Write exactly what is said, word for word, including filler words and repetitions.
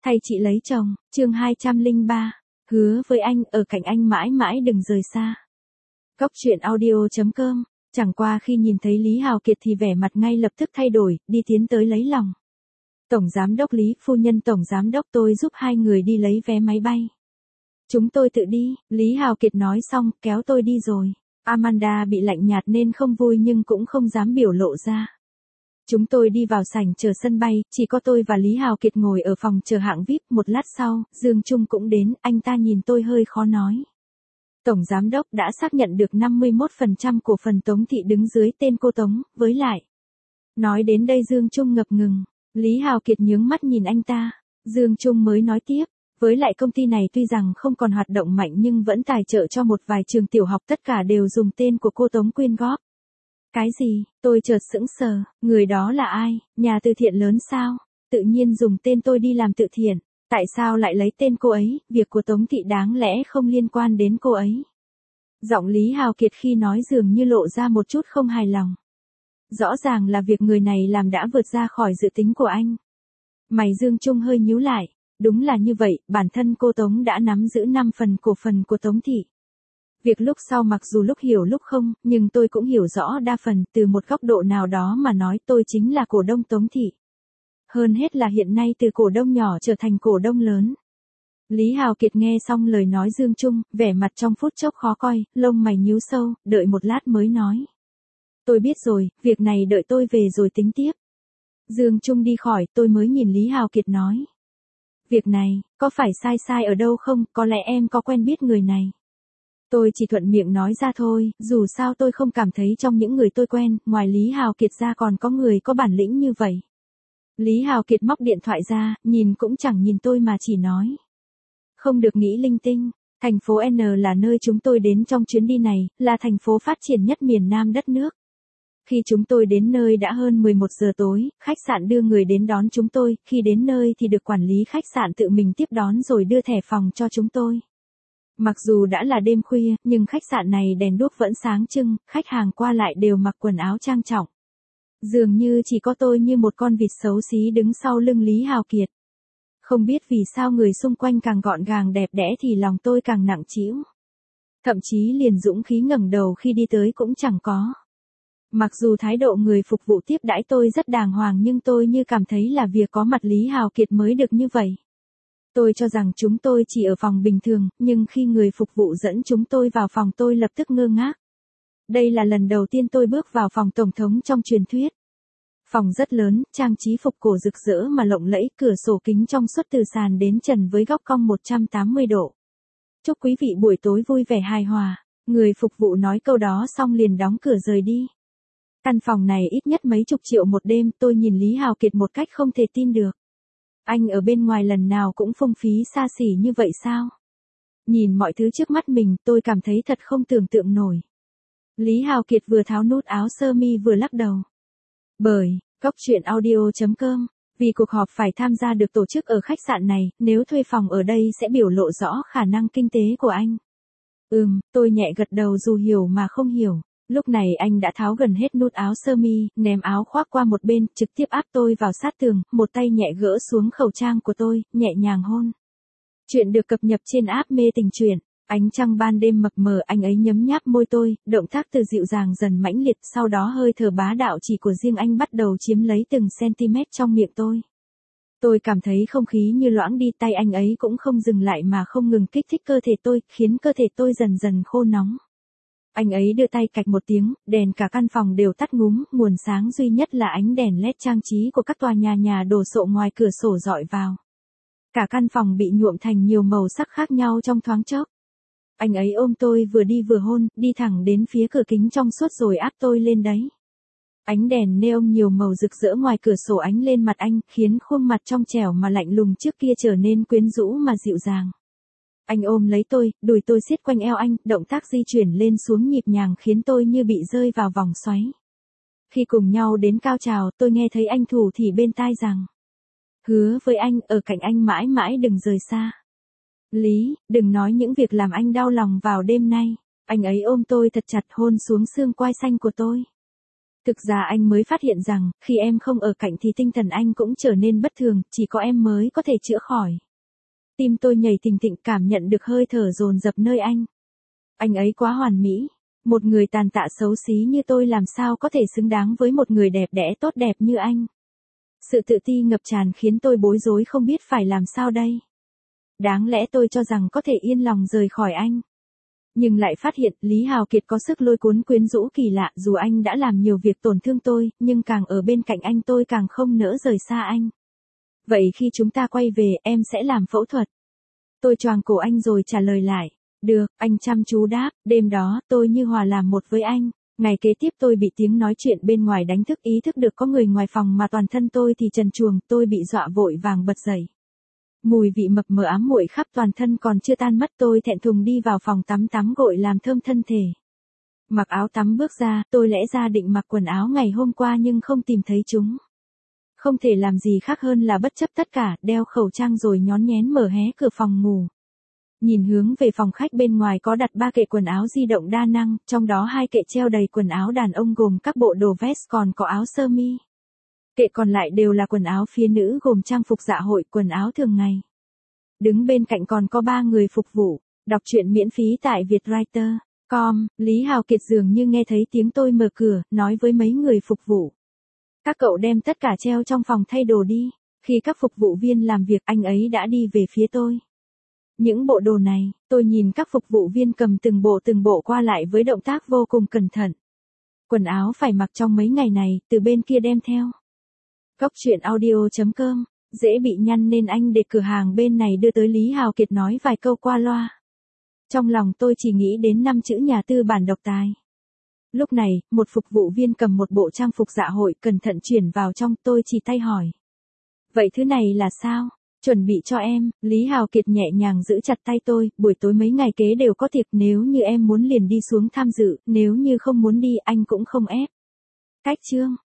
Thay chị lấy chồng, chương hai trăm lẻ ba, hứa với anh, ở cạnh anh mãi mãi đừng rời xa. Góc truyện audio chấm com, chẳng qua khi nhìn thấy Lý Hào Kiệt thì vẻ mặt ngay lập tức thay đổi, đi tiến tới lấy lòng. Tổng giám đốc Lý, phu nhân tổng giám đốc, tôi giúp hai người đi lấy vé máy bay. Chúng tôi tự đi, Lý Hào Kiệt nói xong, kéo tôi đi rồi. Amanda bị lạnh nhạt nên không vui nhưng cũng không dám biểu lộ ra. Chúng tôi đi vào sảnh chờ sân bay, chỉ có tôi và Lý Hào Kiệt ngồi ở phòng chờ hạng vi ai pi, một lát sau, Dương Trung cũng đến, anh ta nhìn tôi hơi khó nói. Tổng giám đốc đã xác nhận được năm mươi mốt phần trăm cổ phần Tống Thị đứng dưới tên cô Tống, với lại. Nói đến đây Dương Trung ngập ngừng, Lý Hào Kiệt nhướng mắt nhìn anh ta, Dương Trung mới nói tiếp. Với lại công ty này tuy rằng không còn hoạt động mạnh nhưng vẫn tài trợ cho một vài trường tiểu học, tất cả đều dùng tên của cô Tống quyên góp. Cái gì? Tôi chợt sững sờ, người đó là ai? Nhà từ thiện lớn sao? Tự nhiên dùng tên tôi đi làm từ thiện, tại sao lại lấy tên cô ấy? Việc của Tống Thị đáng lẽ không liên quan đến cô ấy. Giọng Lý Hào Kiệt khi nói dường như lộ ra một chút không hài lòng. Rõ ràng là việc người này làm đã vượt ra khỏi dự tính của anh. Mày Dương Trung hơi nhíu lại. Đúng là như vậy, bản thân cô Tống đã nắm giữ năm phần cổ phần của Tống Thị. Việc lúc sau mặc dù lúc hiểu lúc không, nhưng tôi cũng hiểu rõ đa phần, từ một góc độ nào đó mà nói tôi chính là cổ đông Tống Thị. Hơn hết là hiện nay từ cổ đông nhỏ trở thành cổ đông lớn. Lý Hào Kiệt nghe xong lời nói Dương Trung, vẻ mặt trong phút chốc khó coi, lông mày nhíu sâu, đợi một lát mới nói. Tôi biết rồi, việc này đợi tôi về rồi tính tiếp. Dương Trung đi khỏi, tôi mới nhìn Lý Hào Kiệt nói. Việc này, có phải sai sai ở đâu không, có lẽ em có quen biết người này. Tôi chỉ thuận miệng nói ra thôi, dù sao tôi không cảm thấy trong những người tôi quen, ngoài Lý Hào Kiệt ra còn có người có bản lĩnh như vậy. Lý Hào Kiệt móc điện thoại ra, nhìn cũng chẳng nhìn tôi mà chỉ nói. Không được nghĩ linh tinh, thành phố N là nơi chúng tôi đến trong chuyến đi này, là thành phố phát triển nhất miền Nam đất nước. Khi chúng tôi đến nơi đã hơn mười một giờ tối, khách sạn đưa người đến đón chúng tôi, khi đến nơi thì được quản lý khách sạn tự mình tiếp đón rồi đưa thẻ phòng cho chúng tôi. Mặc dù đã là đêm khuya, nhưng khách sạn này đèn đuốc vẫn sáng trưng, khách hàng qua lại đều mặc quần áo trang trọng. Dường như chỉ có tôi như một con vịt xấu xí đứng sau lưng Lý Hào Kiệt. Không biết vì sao người xung quanh càng gọn gàng đẹp đẽ thì lòng tôi càng nặng trĩu. Thậm chí liền dũng khí ngẩng đầu khi đi tới cũng chẳng có. Mặc dù thái độ người phục vụ tiếp đãi tôi rất đàng hoàng nhưng tôi như cảm thấy là việc có mặt Lý Hào Kiệt mới được như vậy. Tôi cho rằng chúng tôi chỉ ở phòng bình thường, nhưng khi người phục vụ dẫn chúng tôi vào phòng tôi lập tức ngơ ngác. Đây là lần đầu tiên tôi bước vào phòng tổng thống trong truyền thuyết. Phòng rất lớn, trang trí phục cổ rực rỡ mà lộng lẫy, cửa sổ kính trong suốt từ sàn đến trần với góc cong một trăm tám mươi độ. Chúc quý vị buổi tối vui vẻ hài hòa. Người phục vụ nói câu đó xong liền đóng cửa rời đi. Căn phòng này ít nhất mấy chục triệu một đêm, tôi nhìn Lý Hào Kiệt một cách không thể tin được. Anh ở bên ngoài lần nào cũng phung phí xa xỉ như vậy sao? Nhìn mọi thứ trước mắt mình, tôi cảm thấy thật không tưởng tượng nổi. Lý Hào Kiệt vừa tháo nút áo sơ mi vừa lắc đầu. Bởi, góc truyện audio chấm com, vì cuộc họp phải tham gia được tổ chức ở khách sạn này, nếu thuê phòng ở đây sẽ biểu lộ rõ khả năng kinh tế của anh. Ừm, tôi nhẹ gật đầu dù hiểu mà không hiểu. Lúc này anh đã tháo gần hết nút áo sơ mi, ném áo khoác qua một bên, trực tiếp áp tôi vào sát tường, một tay nhẹ gỡ xuống khẩu trang của tôi, nhẹ nhàng hôn. Chuyện được cập nhật trên app Mê Tình Truyện. Ánh trăng ban đêm mập mờ, anh ấy nhấm nháp môi tôi, động tác từ dịu dàng dần mãnh liệt, sau đó hơi thở bá đạo chỉ của riêng anh bắt đầu chiếm lấy từng cm trong miệng tôi. Tôi cảm thấy không khí như loãng đi, tay anh ấy cũng không dừng lại mà không ngừng kích thích cơ thể tôi, khiến cơ thể tôi dần dần khô nóng. Anh ấy đưa tay cạch một tiếng, đèn cả căn phòng đều tắt ngúm, nguồn sáng duy nhất là ánh đèn led trang trí của các tòa nhà nhà đồ sộ ngoài cửa sổ dọi vào. Cả căn phòng bị nhuộm thành nhiều màu sắc khác nhau trong thoáng chốc. Anh ấy ôm tôi vừa đi vừa hôn, đi thẳng đến phía cửa kính trong suốt rồi áp tôi lên đấy. Ánh đèn neon nhiều màu rực rỡ ngoài cửa sổ ánh lên mặt anh, khiến khuôn mặt trong trẻo mà lạnh lùng trước kia trở nên quyến rũ mà dịu dàng. Anh ôm lấy tôi, đùi tôi siết quanh eo anh, động tác di chuyển lên xuống nhịp nhàng khiến tôi như bị rơi vào vòng xoáy. Khi cùng nhau đến cao trào, tôi nghe thấy anh thủ thỉ bên tai rằng. Hứa với anh, ở cạnh anh mãi mãi đừng rời xa. Lý, đừng nói những việc làm anh đau lòng vào đêm nay. Anh ấy ôm tôi thật chặt hôn xuống xương quai xanh của tôi. Thực ra anh mới phát hiện rằng, khi em không ở cạnh thì tinh thần anh cũng trở nên bất thường, chỉ có em mới có thể chữa khỏi. Tim tôi nhảy thình thịch cảm nhận được hơi thở dồn dập nơi anh. Anh ấy quá hoàn mỹ. Một người tàn tạ xấu xí như tôi làm sao có thể xứng đáng với một người đẹp đẽ tốt đẹp như anh. Sự tự ti ngập tràn khiến tôi bối rối không biết phải làm sao đây. Đáng lẽ tôi cho rằng có thể yên lòng rời khỏi anh. Nhưng lại phát hiện Lý Hào Kiệt có sức lôi cuốn quyến rũ kỳ lạ, dù anh đã làm nhiều việc tổn thương tôi, nhưng càng ở bên cạnh anh tôi càng không nỡ rời xa anh. Vậy khi chúng ta quay về, em sẽ làm phẫu thuật. Tôi choàng cổ anh rồi trả lời lại. Được, anh chăm chú đáp, đêm đó, tôi như hòa làm một với anh. Ngày kế tiếp tôi bị tiếng nói chuyện bên ngoài đánh thức, ý thức được có người ngoài phòng mà toàn thân tôi thì trần truồng, tôi bị dọa vội vàng bật dậy. Mùi vị mập mờ ám muội khắp toàn thân còn chưa tan mất, tôi thẹn thùng đi vào phòng tắm tắm gội làm thơm thân thể. Mặc áo tắm bước ra, tôi lẽ ra định mặc quần áo ngày hôm qua nhưng không tìm thấy chúng. Không thể làm gì khác hơn là bất chấp tất cả, đeo khẩu trang rồi nhón nhén mở hé cửa phòng ngủ. Nhìn hướng về phòng khách bên ngoài có đặt ba kệ quần áo di động đa năng, trong đó hai kệ treo đầy quần áo đàn ông gồm các bộ đồ vest còn có áo sơ mi. Kệ còn lại đều là quần áo phía nữ gồm trang phục dạ hội, quần áo thường ngày. Đứng bên cạnh còn có ba người phục vụ. Đọc truyện miễn phí tại vietwriter chấm com, Lý Hào Kiệt dường như nghe thấy tiếng tôi mở cửa, nói với mấy người phục vụ. Các cậu đem tất cả treo trong phòng thay đồ đi. Khi các phục vụ viên làm việc, anh ấy đã đi về phía tôi. Những bộ đồ này, tôi nhìn các phục vụ viên cầm từng bộ từng bộ qua lại với động tác vô cùng cẩn thận. Quần áo phải mặc trong mấy ngày này, từ bên kia đem theo. Góc truyện audio chấm com, dễ bị nhăn nên anh để cửa hàng bên này đưa tới. Lý Hào Kiệt nói vài câu qua loa. Trong lòng tôi chỉ nghĩ đến năm chữ nhà tư bản độc tài. Lúc này, một phục vụ viên cầm một bộ trang phục dạ hội cẩn thận chuyển vào trong, tôi chỉ tay hỏi. Vậy thứ này là sao? Chuẩn bị cho em. Lý Hào Kiệt nhẹ nhàng giữ chặt tay tôi, buổi tối mấy ngày kế đều có tiệc, nếu như em muốn liền đi xuống tham dự, nếu như không muốn đi anh cũng không ép. Cách chương